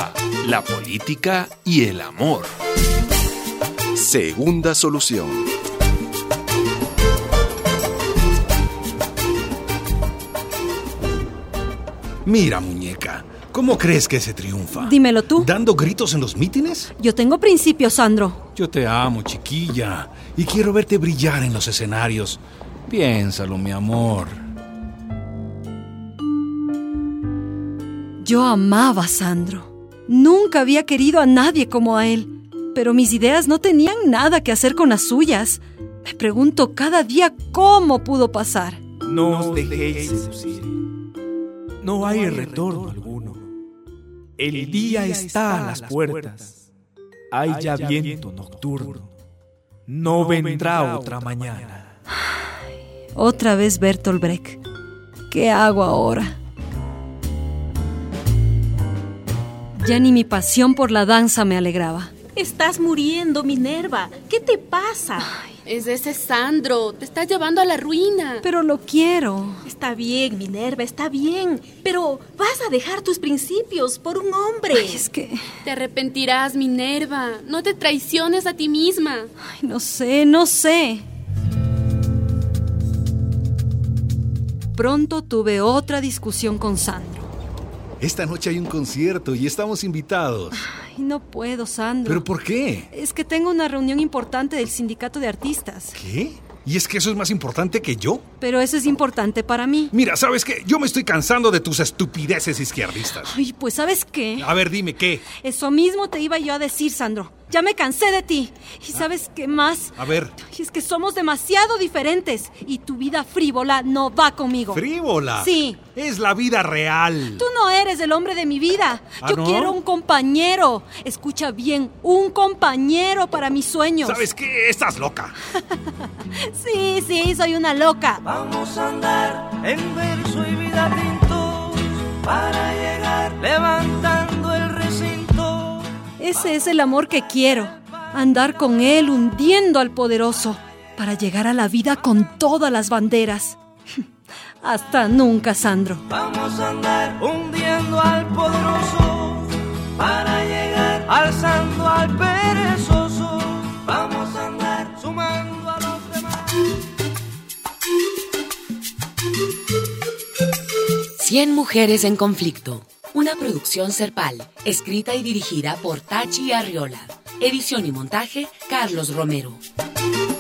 a la política y el amor. Segunda solución. Mira, muñeca, ¿cómo crees que se triunfa? Dímelo tú. ¿Dando gritos en los mítines? Yo tengo principios, Sandro. Yo te amo, chiquilla, y quiero verte brillar en los escenarios. Piénsalo, mi amor. Yo amaba a Sandro. Nunca había querido a nadie como a él. Pero mis ideas no tenían nada que hacer con las suyas. Me pregunto cada día cómo pudo pasar. No os dejéis seducir. No hay retorno alguno. El día está a las puertas. Hay ya viento nocturno. No vendrá otra mañana. Otra vez Bertolt Brecht. ¿Qué hago ahora? Ya ni mi pasión por la danza me alegraba. Estás muriendo, Minerva. ¿Qué te pasa? Es ese Sandro. Te está llevando a la ruina. Pero lo quiero. Está bien, Minerva, está bien. Pero vas a dejar tus principios por un hombre. Ay, es que... Te arrepentirás, Minerva. No te traiciones a ti misma. Ay, no sé. Pronto tuve otra discusión con Sandro. Esta noche hay un concierto y estamos invitados. Ay, no puedo, Sandro. ¿Pero por qué? Es que tengo una reunión importante del sindicato de artistas. ¿Qué? ¿Y es que eso es más importante que yo? Pero eso es importante para mí. Mira, ¿sabes qué? Yo me estoy cansando de tus estupideces izquierdistas. Ay, pues ¿sabes qué? A ver, dime, ¿qué? Eso mismo te iba yo a decir, Sandro. Ya me cansé de ti. ¿Y sabes qué más? A ver. Ay, es que somos demasiado diferentes y tu vida frívola no va conmigo. ¿Frívola? Sí. Es la vida real. Tú no eres el hombre de mi vida. Yo ¿no? quiero un compañero. Escucha bien, un compañero para mis sueños. ¿Sabes qué? Estás loca. Sí, soy una loca. Vamos a andar en verso y vida tintos para llegar levantando el recinto. Ese es el amor que quiero. Andar con él hundiendo al poderoso para llegar a la vida con todas las banderas. Hasta nunca, Sandro. Vamos a andar hundiendo al poderoso para llegar alzando al perezoso. Vamos a andar sumando a los demás. 100 mujeres en conflicto. Una producción Serpal, escrita y dirigida por Tachi Arriola. Edición y montaje, Carlos Romero.